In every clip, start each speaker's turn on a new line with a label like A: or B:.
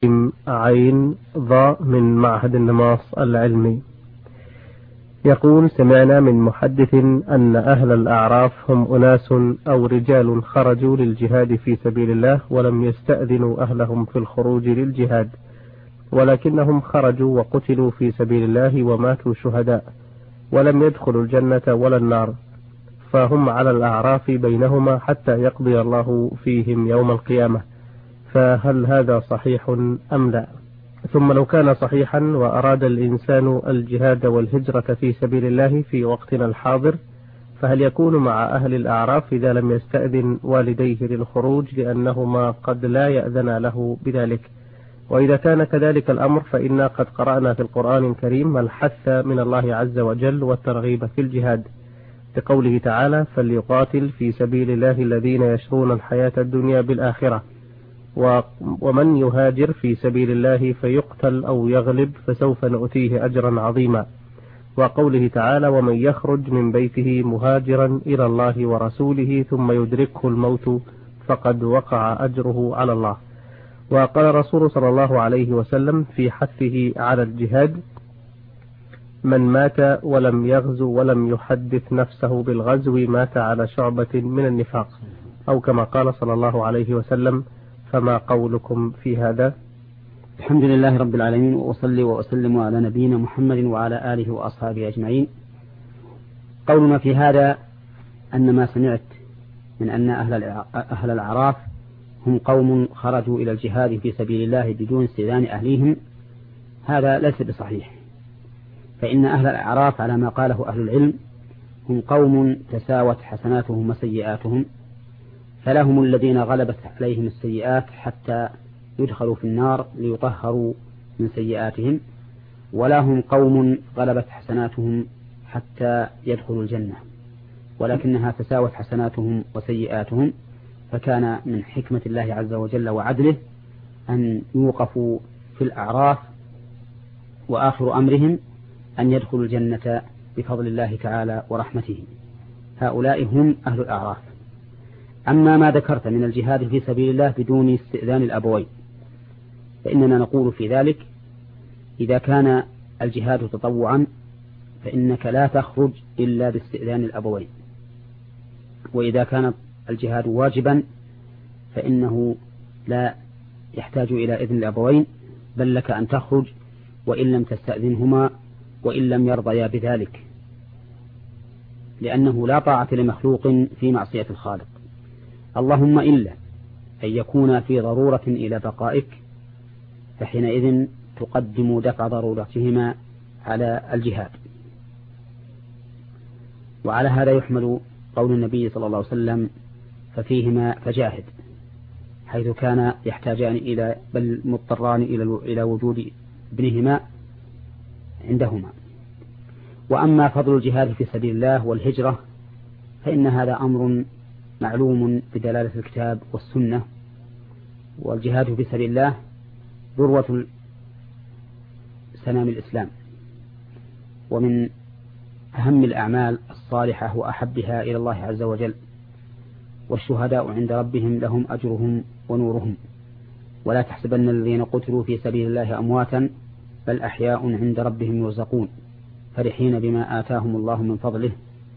A: عين ضاء من معهد النماص العلمي. يقول: سمعنا من محدث أن أهل الأعراف هم أناس أو رجال خرجوا للجهاد في سبيل الله ولم يستأذنوا أهلهم في الخروج للجهاد، ولكنهم خرجوا وقتلوا في سبيل الله وماتوا شهداء ولم يدخلوا الجنة ولا النار، فهم على الأعراف بينهما حتى يقضي الله فيهم يوم القيامة، فهل هذا صحيح أم لا؟ ثم لو كان صحيحا وأراد الإنسان الجهاد والهجرة في سبيل الله في وقتنا الحاضر، فهل يكون مع أهل الأعراف إذا لم يستأذن والديه للخروج لأنهما قد لا يأذن له بذلك؟ وإذا كان كذلك الأمر فإنا قد قرأنا في القرآن الكريم الحث من الله عز وجل والترغيب في الجهاد بقوله تعالى: فليقاتل في سبيل الله الذين يشرون الحياة الدنيا بالآخرة، ومن يهاجر في سبيل الله فيقتل أو يغلب فسوف نؤتيه أجرا عظيما، وقوله تعالى: ومن يخرج من بيته مهاجرا إلى الله ورسوله ثم يدركه الموت فقد وقع أجره على الله. وقال الرسول صلى الله عليه وسلم في حثه على الجهاد: من مات ولم يغزو ولم يحدث نفسه بالغزو مات على شعبة من النفاق، أو كما قال صلى الله عليه وسلم. فما قولكم في هذا؟
B: الحمد لله رب العالمين، وأصلي وأسلم على نبينا محمد وعلى آله وأصحابه أجمعين. قولنا في هذا أن ما سمعت من أن أهل الأعراف هم قوم خرجوا إلى الجهاد في سبيل الله بدون استئذان أهليهم، هذا ليس بصحيح، فإن أهل الأعراف على ما قاله أهل العلم هم قوم تساوت حسناتهم وسيئاتهم، فلهم الذين غلبت عليهم السيئات حتى يدخلوا في النار ليطهروا من سيئاتهم، ولهم قوم غلبت حسناتهم حتى يدخلوا الجنة، ولكنها تساوت حسناتهم وسيئاتهم، فكان من حكمة الله عز وجل وعدله أن يوقفوا في الأعراف، وآخر أمرهم أن يدخلوا الجنة بفضل الله تعالى ورحمته. هؤلاء هم أهل الأعراف. أما ما ذكرت من الجهاد في سبيل الله بدون استئذان الأبوين، فإننا نقول في ذلك: إذا كان الجهاد تطوعا فإنك لا تخرج إلا باستئذان الأبوين، وإذا كان الجهاد واجبا فإنه لا يحتاج إلى إذن الأبوين، بل لك أن تخرج وإن لم تستأذنهما وإن لم يرضيا بذلك، لأنه لا طاعة لمخلوق في معصية الخالق، اللهم إلا أن يكون في ضرورة إلى بقائك، فحينئذ تقدم دفع ضرورتهما على الجهاد. وعلى هذا يحمل قول النبي صلى الله عليه وسلم: ففيهما فجاهد، حيث كان يحتاجان إلى بل مضطران إلى وجود ابنهما عندهما. وأما فضل الجهاد في سبيل الله والهجرة فإن هذا أمر معلوم بدلالة الكتاب والسنة، والجهاد في سبيل الله ذروة سنام الإسلام، ومن أهم الأعمال الصالحة وأحبها إلى الله عز وجل، والشهداء عند ربهم لهم أجرهم ونورهم، ولا تحسبن الذين قتلوا في سبيل الله أمواتا بل أحياء عند ربهم يرزقون فرحين بما آتاهم الله من فضله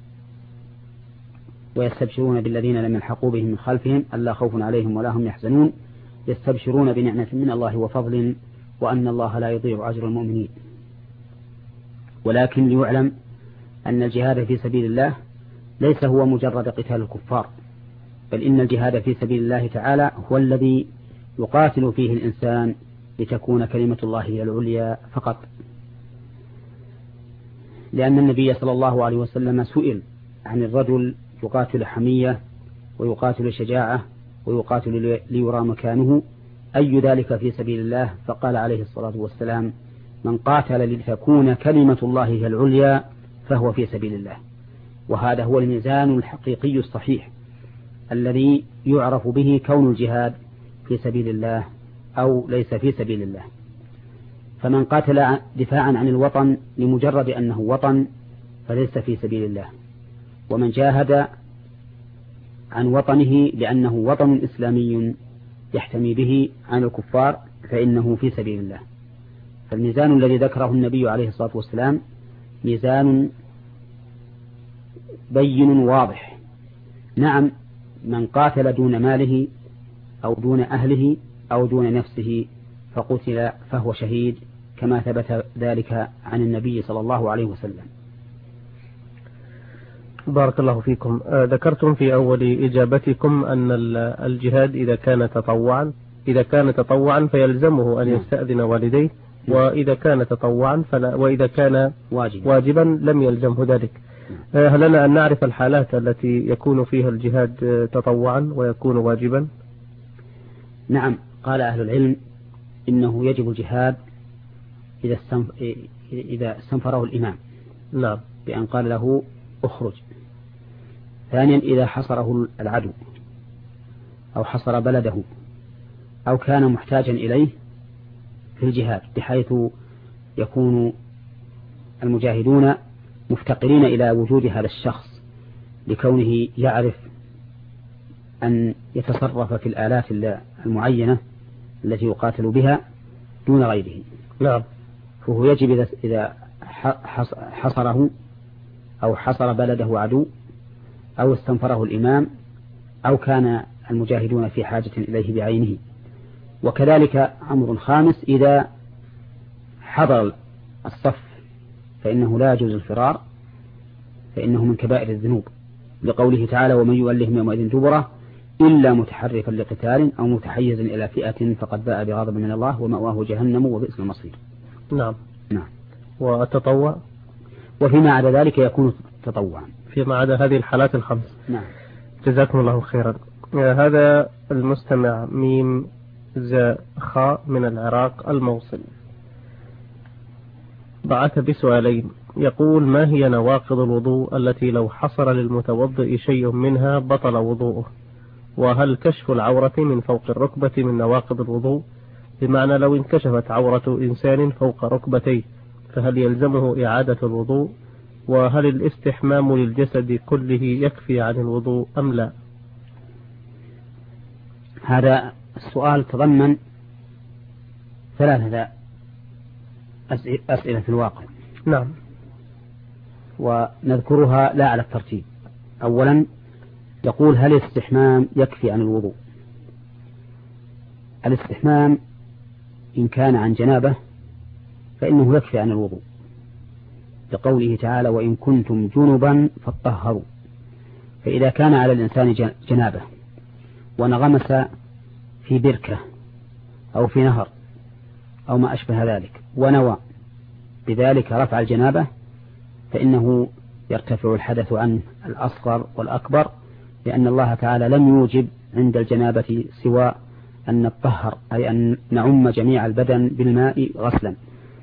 B: ويستبشرون بالذين لم يلحقوا بهم من خلفهم ألا خوف عليهم ولا هم يحزنون يستبشرون بنعمة من الله وفضل وأن الله لا يضيع أجر المؤمنين. ولكن ليعلم أن الجهاد في سبيل الله ليس هو مجرد قتال الكفار، بل إن الجهاد في سبيل الله تعالى هو الذي يقاتل فيه الإنسان لتكون كلمة الله هي العليا فقط. لأن النبي صلى الله عليه وسلم سئل عن الرجل يقاتل حمية ويقاتل شجاعة ويقاتل ليرى مكانه أي ذلك في سبيل الله، فقال عليه الصلاة والسلام: من قاتل لتكون كلمة الله هي العليا فهو في سبيل الله. وهذا هو الميزان الحقيقي الصحيح الذي يعرف به كون الجهاد في سبيل الله أو ليس في سبيل الله. فمن قاتل دفاعا عن الوطن لمجرد أنه وطن فليس في سبيل الله، ومن جاهد عن وطنه لأنه وطن إسلامي يحتمي به عن الكفار فإنه في سبيل الله. فالميزان الذي ذكره النبي عليه الصلاة والسلام ميزان بين واضح. نعم، من قاتل دون ماله أو دون أهله أو دون نفسه فقتل فهو شهيد، كما ثبت ذلك عن النبي صلى الله عليه وسلم.
A: بارك الله فيكم. ذكرتم في أول إجابتكم أن الجهاد إذا كان تطوعا فيلزمه أن يستأذن والديه، وإذا كان تطوعا وإذا كان واجبا لم يلزمه ذلك. هل لنا أن نعرف الحالات التي يكون فيها الجهاد تطوعا ويكون واجبا؟
B: نعم، قال أهل العلم إنه يجب الجهاد إذا استنفره الإمام،
A: نعم،
B: بأن قال له اخرج. ثانيا إذا حصره العدو أو حصر بلده أو كان محتاجا إليه في الجهاد، بحيث يكون المجاهدون مفتقرين إلى وجود هذا الشخص لكونه يعرف أن يتصرف في الآلات المعينة التي يقاتل بها دون غيره.
A: نعم.
B: فهو يجب إذا حصره أو حصر بلده عدو أو استنفره الإمام أو كان المجاهدون في حاجة إليه بعينه. وكذلك أمر خامس، إذا حضر الصف فإنه لا يجوز الفرار، فإنه من كبائر الذنوب، لقوله تعالى ومن يولهم يومئذ دبره إلا متحرفا لقتال أو متحيزا إلى فئة فقد باء بغضب من الله ومأواه جهنم وبئس المصير.
A: نعم.
B: نعم.
A: والتطوع
B: وفيما عدا ذلك يكون تطوعا،
A: فيما عدا هذه الحالات الخمس.
B: نعم.
A: جزاكم الله خيرا. هذا المستمع ميم زاء خاء من العراق الموصل بعث بسؤالين. يقول: ما هي نواقض الوضوء التي لو حصل للمتوضئ شيء منها بطل وضوءه؟ وهل كشف العورة من فوق الركبة من نواقض الوضوء؟ بمعنى لو انكشفت عورة إنسان فوق ركبتيه فهل يلزمه إعادة الوضوء؟ وهل الاستحمام للجسد كله يكفي عن الوضوء أم لا؟
B: هذا السؤال تضمن ثلاثة أسئلة في الواقع.
A: نعم.
B: ونذكرها لا على الترتيب. أولا يقول: هل الاستحمام يكفي عن الوضوء؟ الاستحمام إن كان عن جنابة فإنه يكفي عن الوضوء، لقوله تعالى وإن كنتم جنبا فاطهروا. فإذا كان على الإنسان جنابة ونغمس في بركة أو في نهر أو ما أشبه ذلك ونوى بذلك رفع الجنابة فإنه يرتفع الحدث عن الأصغر والأكبر، لأن الله تعالى لم يوجب عند الجنابة سوى أن نطهر، أي أن نعم جميع البدن بالماء غسلا.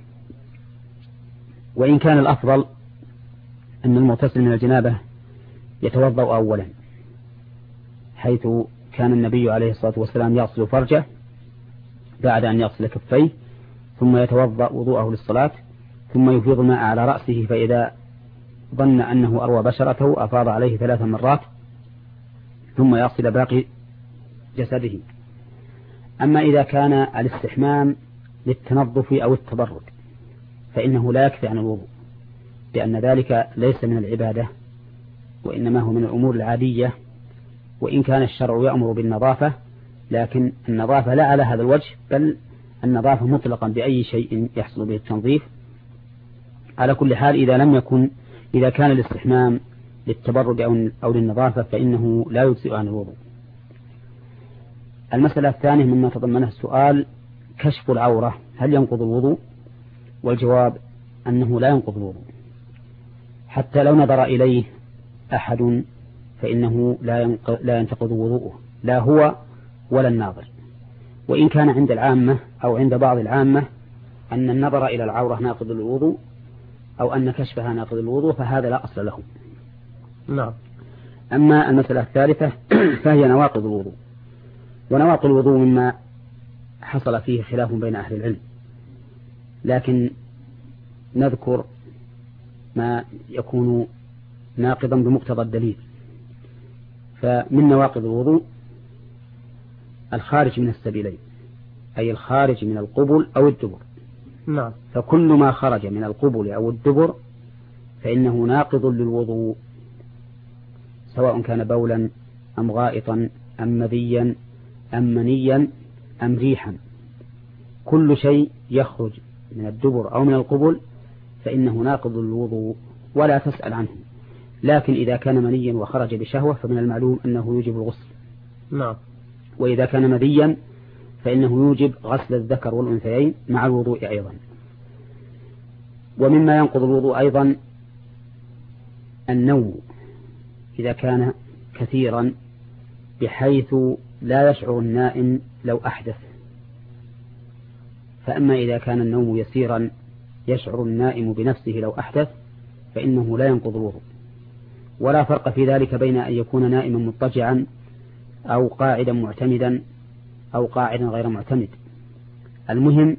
B: وإن كان الأفضل أن المغتسل من الجنابة يتوضأ أولا، حيث كان النبي عليه الصلاة والسلام يغسل فرجه بعد أن يغسل كفيه، ثم يتوضأ وضوءه للصلاة، ثم يفيض الماء على رأسه، فإذا ظن أنه أروى بشرته أفاض عليه 3 مرات، ثم يغسل باقي جسده. أما إذا كان الاستحمام للتنظف أو التبرد فإنه لا يكفي عن الوضوء، لأن ذلك ليس من العبادة وإنما هو من الأمور العادية. وإن كان الشرع يأمر بالنظافة، لكن النظافة لا على هذا الوجه، بل النظافة مطلقا بأي شيء يحصل به التنظيف. على كل حال إذا كان الاستحمام للتبرد أو للنظافة فإنه لا يجزئ عن الوضوء. المسألة الثانية مما تضمنه السؤال: كشف العورة هل ينقض الوضوء؟ والجواب أنه لا ينقض الوضوء، حتى لو نظر إليه أحد فإنه لا ينتقض وضوءه، لا هو ولا الناظر. وإن كان عند العامة أو عند بعض العامة أن النظر إلى العورة ناقض الوضوء أو أن كشفها ناقض الوضوء فهذا لا أصل له.
A: نعم.
B: أما المسألة الثالثة فهي نواقض الوضوء. ونواقض الوضوء مما حصل فيه خلاف بين أهل العلم، لكن نذكر ما يكون ناقضا بمقتضى الدليل. فمن نواقض الوضوء الخارج من السبيلين، أي الخارج من القبل أو الدبر.
A: نعم.
B: فكل ما خرج من القبل أو الدبر فإنه ناقض للوضوء، سواء كان بولا أم غائطا أم مذيا أم منيا أم ريحا. كل شيء يخرج من الدبر أو من القبل فإنه ناقض للوضوء ولا تسأل عنه. لكن إذا كان منيا وخرج بشهوة فمن المعلوم أنه يوجب الغسل.
A: نعم.
B: وإذا كان مذيا فإنه يوجب غسل الذكر والأنثيين مع الوضوء أيضا. ومما ينقض الوضوء أيضا النوم إذا كان كثيرا بحيث لا يشعر النائم لو أحدث. فأما إذا كان النوم يسيرا يشعر النائم بنفسه لو أحدث فإنه لا ينقض الوضوء. ولا فرق في ذلك بين أن يكون نائما مضطجعا أو قاعدا معتمدا أو قاعدا غير معتمد. المهم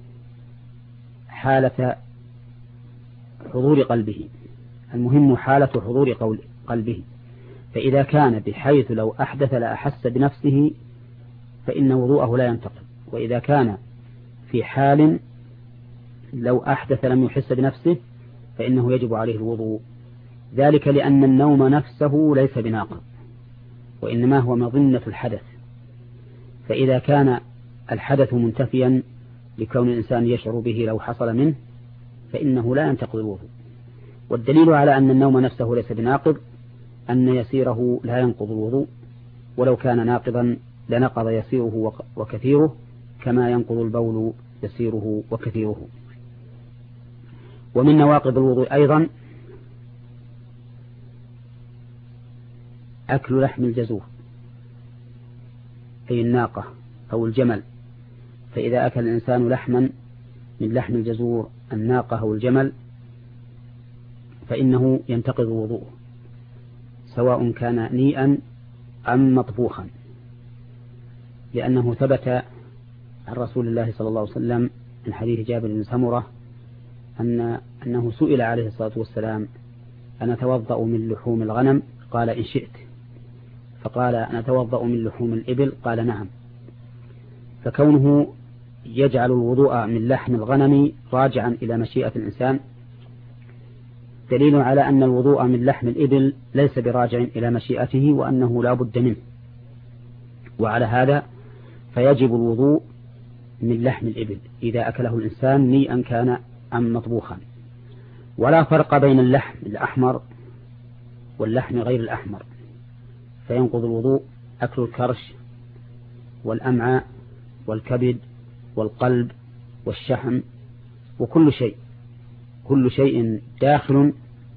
B: حالة حضور قلبه، المهم حالة حضور قلبه. فإذا كان بحيث لو أحدث لا أحس بنفسه فإن وضوءه لا ينتقض. وإذا كان في حال لو أحدث لم يحس بنفسه فإنه يجب عليه الوضوء، ذلك لأن النوم نفسه ليس بناقض وإنما هو مظنة الحدث. فإذا كان الحدث منتفيا لكون الإنسان يشعر به لو حصل منه فإنه لا ينتقض الوضوء. والدليل على أن النوم نفسه ليس بناقض أن يسيره لا ينقض الوضوء، ولو كان ناقضا لنقض يسيره وكثيره كما ينقض البول يسيره وكثيره. ومن نواقض الوضوء أيضا أكل لحم الجزور أي الناقة أو الجمل. فإذا أكل الإنسان لحما من لحم الجزور الناقة أو الجمل فإنه ينتقض وضوءه، سواء كان نيئا أم مطبوخا، لأنه ثبت عن رسول الله صلى الله عليه وسلم من حديث جابر بن سمرة أنه سئل عليه الصلاة والسلام: أنا أتوضأ من لحوم الغنم؟ قال: إن شئت. فقال: أنا أتوضأ من لحوم الإبل؟ قال: نعم. فكونه يجعل الوضوء من لحم الغنم راجعا إلى مشيئة الإنسان دليل على أن الوضوء من لحم الإبل ليس براجع إلى مشيئته وأنه لا بد منه. وعلى هذا فيجب الوضوء من لحم الإبل إذا أكله الإنسان نيئا كان أم مطبوخا. ولا فرق بين اللحم الأحمر واللحم غير الأحمر، فينقض الوضوء أكل الكرش والأمعاء والكبد والقلب والشحم وكل شيء، كل شيء داخل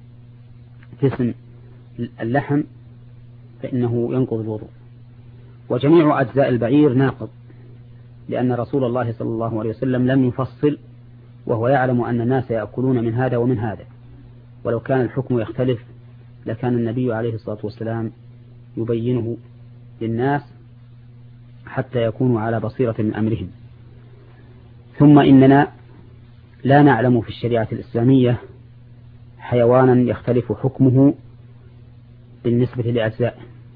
B: في اسم اللحم فإنه ينقض الوضوء. وجميع أجزاء البعير ناقض، لأن رسول الله صلى الله عليه وسلم لم يفصل، وهو يعلم أن الناس يأكلون من هذا ومن هذا، ولو كان الحكم يختلف لكان النبي عليه الصلاة والسلام يبينه للناس حتى يكونوا على بصيرة من أمرهم. ثم إننا لا نعلم في الشريعة الإسلامية حيوانا يختلف حكمه بالنسبة لأجزائه،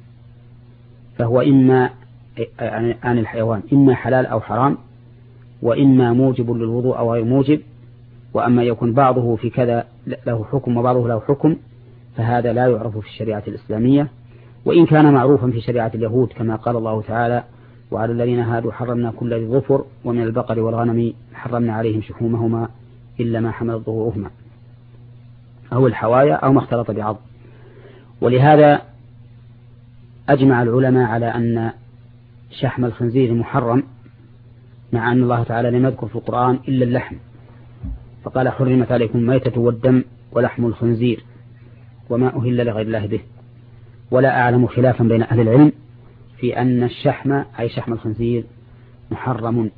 B: فهو إما عن الحيوان إما حلال أو حرام، وإما موجب للوضوء أو غير موجب. وأما يكون بعضه في كذا له حكم وبعضه له حكم فهذا لا يعرف في الشريعة الإسلامية، وإن كان معروفا في شريعة اليهود كما قال الله تعالى: وعلى الذين هادوا حرمنا كل ذي ظفر ومن البقر والغنم حرمنا عليهم شحومهما إلا ما حملت ظهورهما أو الحوايا أو ما اختلط بعض. ولهذا أجمع العلماء على أن شحم الخنزير محرم، مع أن الله تعالى لم يذكر في القرآن إلا اللحم، فقال: حرمت عليكم الميتة والدم ولحم الخنزير وما أهل لغير الله به. ولا أعلم خلافا بين أهل العلم في أن الشحم أي شحم الخنزير محرم.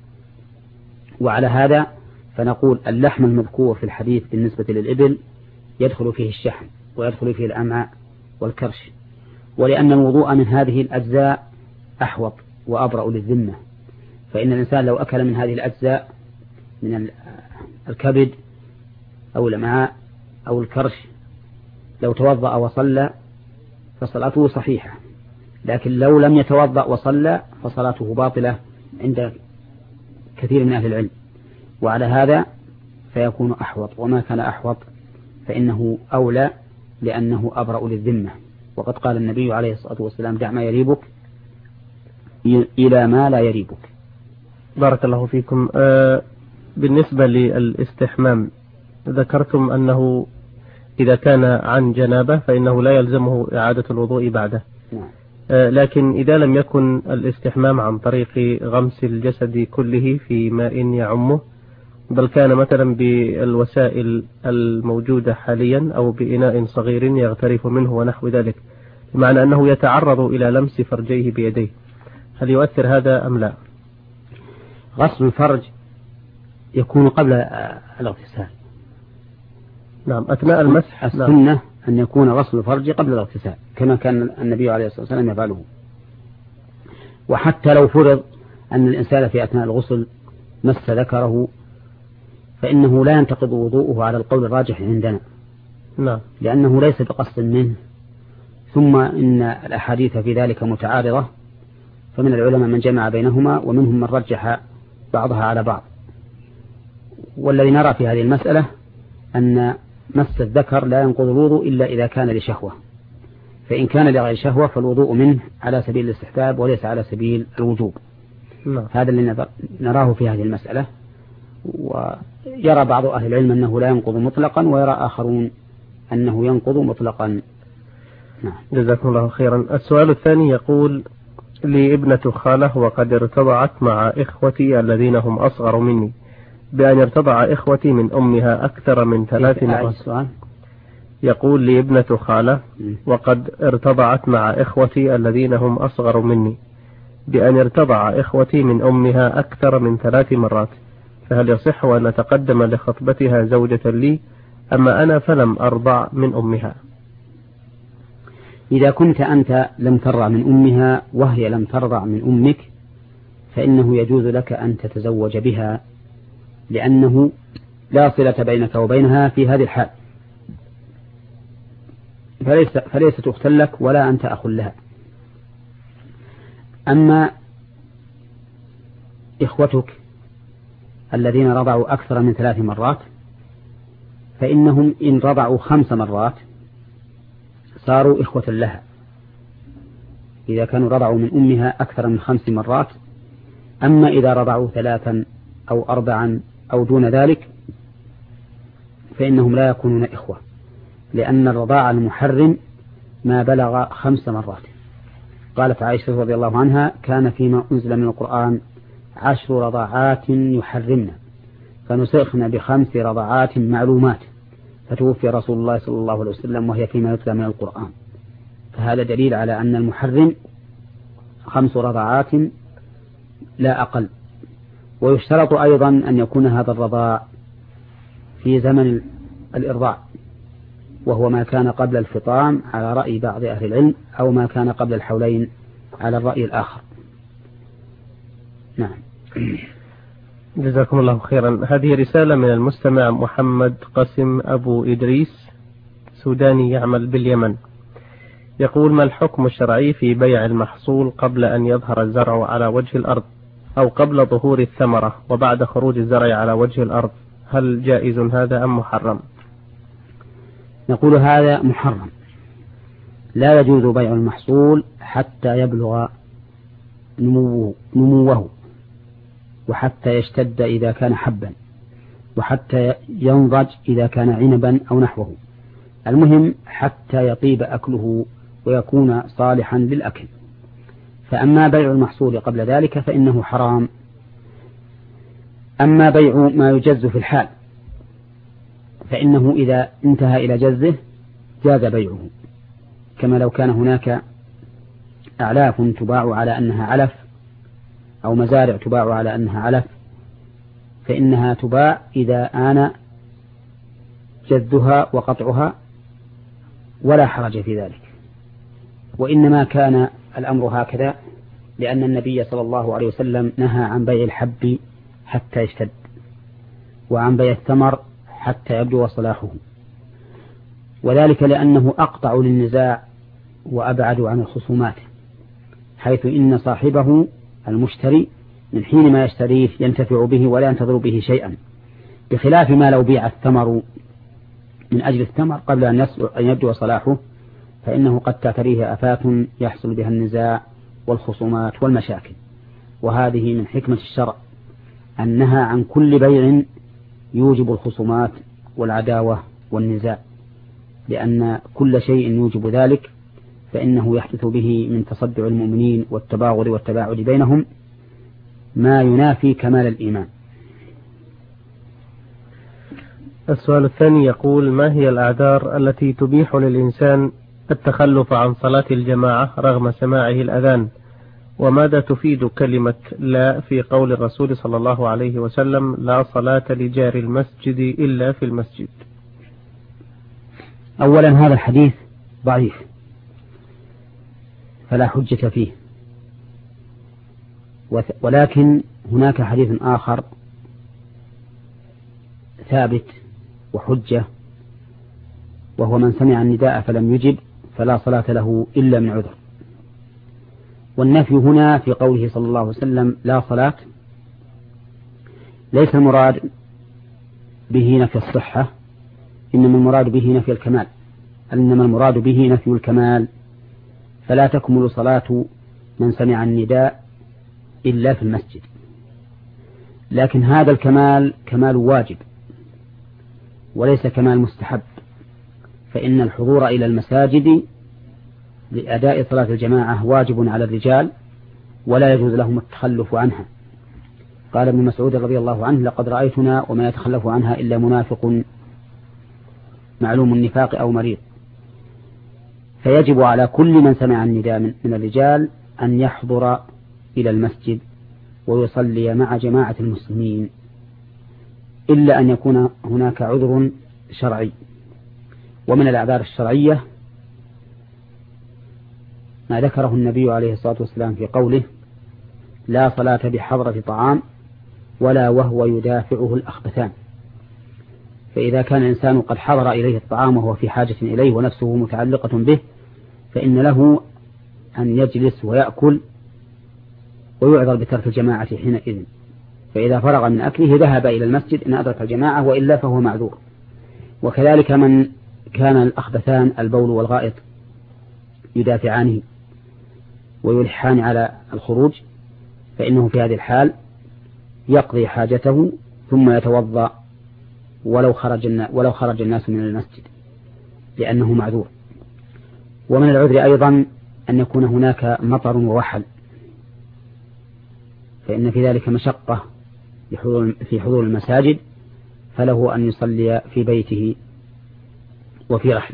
B: وعلى هذا فنقول اللحم المذكور في الحديث بالنسبة للإبل يدخل فيه الشحم ويدخل فيه الأمعاء والكرش، ولأن الوضوء من هذه الأجزاء أحوط وأبرأ للذمة. فإن الإنسان لو أكل من هذه الأجزاء من الكبد أو الأمعاء أو الكرش لو توضأ وصلى فصلاته صحيحة، لكن لو لم يتوضأ وصلى فصلاته باطلة عند كثير من أهل العلم، وعلى هذا فيكون أحوط، وما كان أحوط فإنه أولى لأنه أبرأ للذمة. وقد قال النبي عليه الصلاة والسلام: دع ما يريبك إلى ما لا يريبك.
A: بارك الله فيكم. بالنسبة للاستحمام ذكرتم أنه إذا كان عن جنابة فإنه لا يلزمه إعادة الوضوء بعده.
B: نعم.
A: لكن إذا لم يكن الاستحمام عن طريق غمس الجسد كله في ماء يعمه، بل كان مثلا بالوسائل الموجودة حاليا أو بإناء صغير يغترف منه ونحو ذلك، بمعنى أنه يتعرض إلى لمس فرجيه بيديه، هل يؤثر هذا أم لا؟
B: غسل الفرج يكون قبل الاغتسال.
A: نعم، أثناء المسح.
B: السنة نعم. أن يكون غسل الفرج قبل الاغتسال كما كان النبي عليه الصلاة والسلام يفعله. وحتى لو فرض أن الإنسان في أثناء الغسل مس ذكره فإنه لا ينتقض وضوءه على القول الراجح عندنا.
A: نعم.
B: لأنه ليس بقصد منه، ثم إن الأحاديث في ذلك متعارضة، فمن العلماء من جمع بينهما ومنهم من رجح بعضها على بعض. والذي نرى في هذه المسألة أن مس الذكر لا ينقض الوضوء إلا إذا كان لشهوة، فإن كان لغير شهوة فالوضوء منه على سبيل الاستحباب وليس على سبيل الوجوب. هذا اللي نراه في هذه المسألة. ويرى بعض أهل العلم أنه لا ينقض مطلقا، ويرى آخرون أنه ينقض مطلقا. نعم.
A: جزاكم الله خيرا. السؤال الثاني يقول: لي ابنة خالة وقد ارتضعت مع إخوتي الذين هم أصغر مني، بأن ارتضع إخوتي من أمها أكثر من 3 مرات. يقول: لي ابنة خالة وقد ارتضعت مع إخوتي الذين هم أصغر مني، بأن ارتضع إخوتي من أمها أكثر من 3 مرات، فهل يصح أن أتقدم لخطبتها زوجة لي، أما أنا فلم أرضع من أمها؟
B: إذا كنت أنت لم ترضع من أمها وهي لم ترضع من أمك فإنه يجوز لك أن تتزوج بها، لأنه لا صلة بينك وبينها في هذه الحال، فليست أختا لك ولا أنت أخ لها. أما إخوتك الذين رضعوا أكثر من 3 مرات فإنهم إن رضعوا 5 مرات صاروا إخوة لها، إذا كانوا رضعوا من أمها أكثر من 5 مرات. أما إذا رضعوا 3 أو 4 أو دون ذلك فإنهم لا يكونون إخوة، لأن الرضاع المحرم ما بلغ 5 مرات. قالت عائشة رضي الله عنها: كان فيما أنزل من القرآن 10 رضاعات يحرمنا فنسخنا ب5 رضاعات معلومات، فتوفي رسول الله صلى الله عليه وسلم وهي فيما يتلى من القرآن. فهذا دليل على أن المحرم 5 رضاعات لا أقل. ويشترط أيضا أن يكون هذا الرضاع في زمن الإرضاع، وهو ما كان قبل الفطام على رأي بعض أهل العلم، أو ما كان قبل الحولين على الرأي الآخر. نعم.
A: جزاكم الله خيرا. هذه رسالة من المستمع محمد قاسم أبو إدريس، سوداني يعمل باليمن، يقول: ما الحكم الشرعي في بيع المحصول قبل أن يظهر الزرع على وجه الأرض، أو قبل ظهور الثمرة وبعد خروج الزرع على وجه الأرض؟ هل جائز هذا أم محرم؟
B: نقول هذا محرم، لا يجوز بيع المحصول حتى يبلغ نموه، وحتى يشتد إذا كان حبا، وحتى ينضج إذا كان عنبا أو نحوه. المهم حتى يطيب أكله ويكون صالحا للأكل. فأما بيع المحصول قبل ذلك فإنه حرام. أما بيع ما يجز في الحال فإنه إذا انتهى إلى جزه جاز بيعه، كما لو كان هناك أعلاف تباع على أنها علف أو مزارع تباع على أنها علف، فإنها تباع إذا آن جذها وقطعها ولا حرج في ذلك. وإنما كان الأمر هكذا لأن النبي صلى الله عليه وسلم نهى عن بيع الحب حتى يشتد، وعن بيع الثمر حتى يبدو صلاحه، وذلك لأنه أقطع للنزاع وأبعد عن الخصومات، حيث إن صاحبه المشتري من حين ما يشتريه ينتفع به ولا ينتظر به شيئا، بخلاف ما لو بيع الثمر من أجل الثمر قبل أن يبدو صلاحه، فإنه قد تعتريه آفات يحصل بها النزاع والخصومات والمشاكل. وهذه من حكمة الشرع أنها عن كل بيع يوجب الخصومات والعداوة والنزاع، لأن كل شيء يوجب ذلك فإنه يحدث به من تصدع المؤمنين والتباغض والتباعد بينهم ما ينافي كمال الإيمان.
A: السؤال الثاني يقول: ما هي الأعذار التي تبيح للإنسان التخلف عن صلاة الجماعة رغم سماعه الأذان؟ وماذا تفيد كلمة لا في قول الرسول صلى الله عليه وسلم: لا صلاة لجار المسجد إلا في المسجد؟
B: أولا هذا الحديث ضعيف فلا حجة فيه، ولكن هناك حديث آخر ثابت وحجة، وهو: من سمع النداء فلم يجب فلا صلاة له إلا من عذر. والنفي هنا في قوله صلى الله عليه وسلم لا صلاة ليس المراد به نفي الصحة، إنما المراد به نفي الكمال، إنما المراد به نفي الكمال، فلا تكمل صلاة من سمع النداء إلا في المسجد. لكن هذا الكمال كمال واجب وليس كمال مستحب، فإن الحضور إلى المساجد لأداء صلاة الجماعة واجب على الرجال ولا يجوز لهم التخلف عنها. قال ابن مسعود رضي الله عنه: لقد رأيتنا وما يتخلف عنها إلا منافق معلوم النفاق أو مريض. فيجب على كل من سمع النداء من الرجال أن يحضر إلى المسجد ويصلي مع جماعة المسلمين، إلا أن يكون هناك عذر شرعي. ومن الأعذار الشرعية ما ذكره النبي عليه الصلاة والسلام في قوله: لا صلاة بحضرة طعام ولا وهو يدافعه الأخبثان. فإذا كان الإنسان قد حضر إليه الطعام وهو في حاجة إليه ونفسه متعلقة به، فإن له أن يجلس ويأكل ويعذر بترك الجماعة حينئذ. فإذا فرغ من أكله ذهب إلى المسجد إن أدرك الجماعة، وإلا فهو معذور. وكذلك من كان الأخبثان البول والغائط يدافعانه ويلحان على الخروج، فإنه في هذه الحال يقضي حاجته ثم يتوضأ ولو خرج الناس من المسجد لأنه معذور. ومن العذر أيضا أن يكون هناك مطر ووحل، فإن في ذلك مشقة في حضور المساجد، فله أن يصلي في بيته وفي رحله.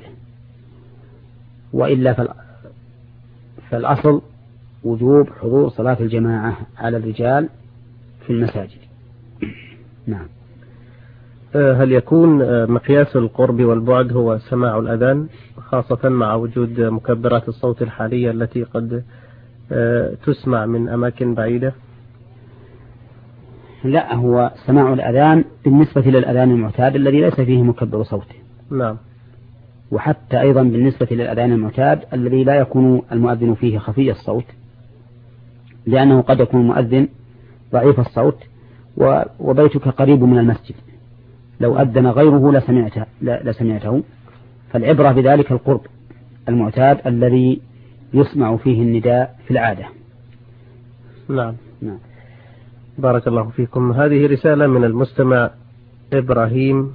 B: وإلا فالأصل وجوب حضور صلاة الجماعة على الرجال في المساجد. نعم.
A: هل يكون مقياس القرب والبعد هو سماع الأذان، خاصة مع وجود مكبرات الصوت الحالية التي قد تسمع من أماكن بعيدة؟
B: لا، هو سماع الأذان بالنسبة للأذان المعتاد الذي ليس فيه مكبر صوت.
A: نعم.
B: وحتى أيضا بالنسبة للأذان المعتاد الذي لا يكون المؤذن فيه خفي الصوت، لأنه قد يكون المؤذن ضعيف الصوت وبيتك قريب من المسجد، لو أذن غيره لسمعته. فالعبرة بذلك القرب المعتاد الذي يسمع فيه النداء في العادة.
A: نعم. بارك الله فيكم. هذه رسالة من المستمع إبراهيم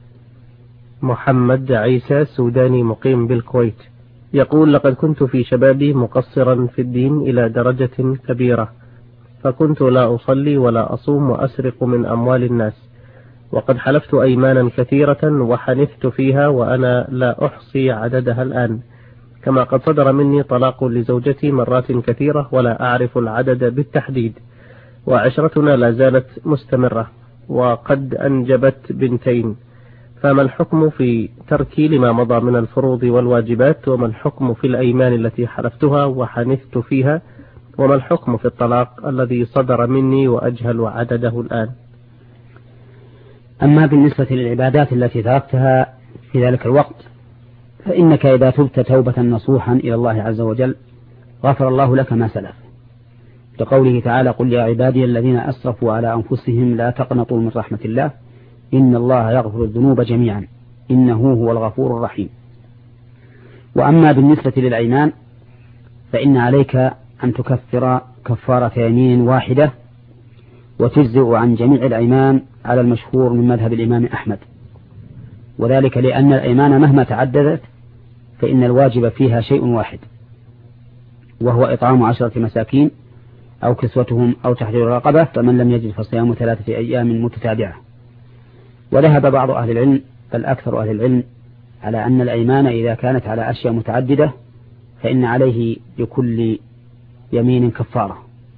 A: محمد عيسى، سوداني مقيم بالكويت، يقول: لقد كنت في شبابي مقصرا في الدين إلى درجة كبيرة، فكنت لا أصلي ولا أصوم وأسرق من أموال الناس، وقد حلفت أيمانا كثيرة وحنثت فيها وأنا لا أحصي عددها الآن، كما قد صدر مني طلاق لزوجتي مرات كثيرة ولا أعرف العدد بالتحديد، وعشرتنا لا زالت مستمرة وقد أنجبت بنتين، فما الحكم في تركي لما مضى من الفروض والواجبات؟ وما الحكم في الأيمان التي حلفتها وحنثت فيها؟ وما الحكم في الطلاق الذي صدر مني وأجهل عدده الآن؟
B: أما بالنسبة للعبادات التي تركتها في ذلك الوقت، فإنك إذا تبت توبة نصوحا إلى الله عز وجل غفر الله لك ما سلف، كقوله تعالى قل يا عبادي الذين أسرفوا على أنفسهم لا تقنطوا من رحمة الله إن الله يغفر الذنوب جميعا إنه هو الغفور الرحيم. وأما بالنسبة للأيمان فإن عليك أن تكفر كفارة يمين واحدة وتجزئ عن جميع الأيمان على المشهور من مذهب الإمام أحمد، وذلك لأن الأيمان مهما تعددت فإن الواجب فيها شيء واحد، وهو إطعام 10 مساكين أو كسوتهم أو تحرير رقبة، فمن لم يجد فصيام 3 أيام متتابعة. وذهب بعض أهل العلم بل أكثر أهل العلم على أن الأيمان إذا كانت على أشياء متعددة فإن عليه لكل يمين كفارة.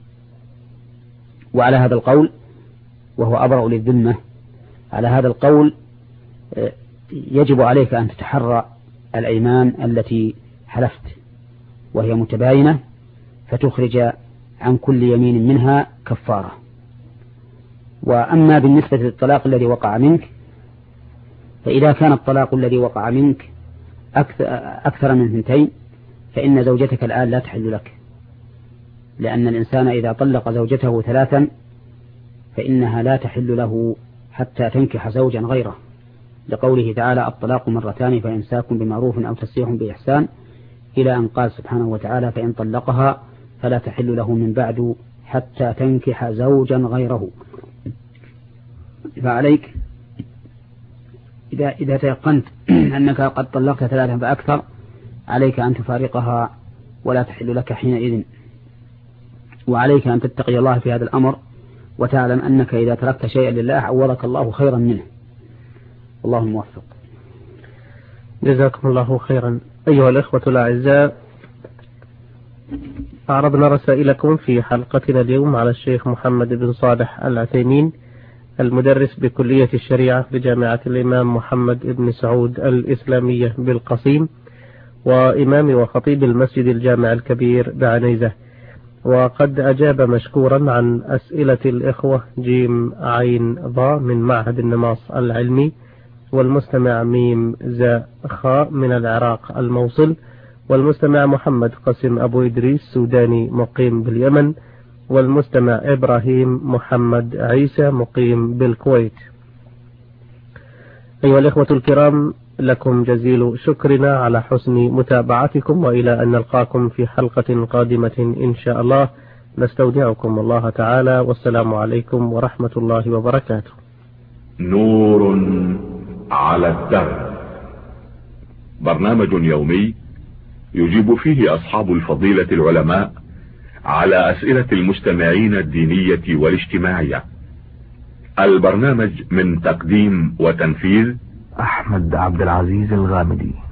B: وعلى هذا القول وهو أبرأ للذمة، على هذا القول يجب عليك أن تتحرى الأيمان التي حلفت وهي متباينة فتخرج عن كل يمين منها كفارة. وأما بالنسبة للطلاق الذي وقع منك فإذا كان الطلاق الذي وقع منك أكثر من 2 فإن زوجتك الآن لا تحل لك، لأن الإنسان إذا طلق زوجته 3 فإنها لا تحل له حتى تنكح زوجا غيره، لقوله تعالى الطلاق 2 فإمساك بمعروف أو تسريح بإحسان، إلى أن قال سبحانه وتعالى فإن طلقها فلا تحل له من بعد حتى تنكح زوجا غيره. فعليك إذا تيقنت أنك قد طلقت 3 فأكثر عليك أن تفارقها ولا تحل لك حينئذ، وعليك أن تتقي الله في هذا الأمر وتعلم أنك إذا تركت شيئا لله عوضك الله خيرا منه. الله الموفق.
A: جزاكم الله خيرا. أيها الأخوة الأعزاء، أعرضنا رسائلكم في حلقتنا اليوم على الشيخ محمد بن صالح العثيمين المدرس بكلية الشريعة بجامعة الإمام محمد بن سعود الإسلامية بالقصيم، وإمام وخطيب المسجد الجامع الكبير بعنيزة، وقد أجاب مشكورا عن أسئلة الإخوة جيم عين ضاء من معهد النماص العلمي، والمستمع ميم زاء خاء من العراق الموصل، والمستمع محمد قاسم أبو إدريس سوداني مقيم باليمن، والمستمع إبراهيم محمد عيسى مقيم بالكويت. أيها الإخوة الكرام، لكم جزيل شكرنا على حسن متابعتكم، وإلى أن نلقاكم في حلقة قادمة إن شاء الله، نستودعكم الله تعالى، والسلام عليكم ورحمة الله وبركاته.
C: نور على الدرب، برنامج يومي يجيب فيه أصحاب الفضيلة العلماء على أسئلة المستمعين الدينية والاجتماعية. البرنامج من تقديم وتنفيذ
D: أحمد عبد العزيز الغامدي.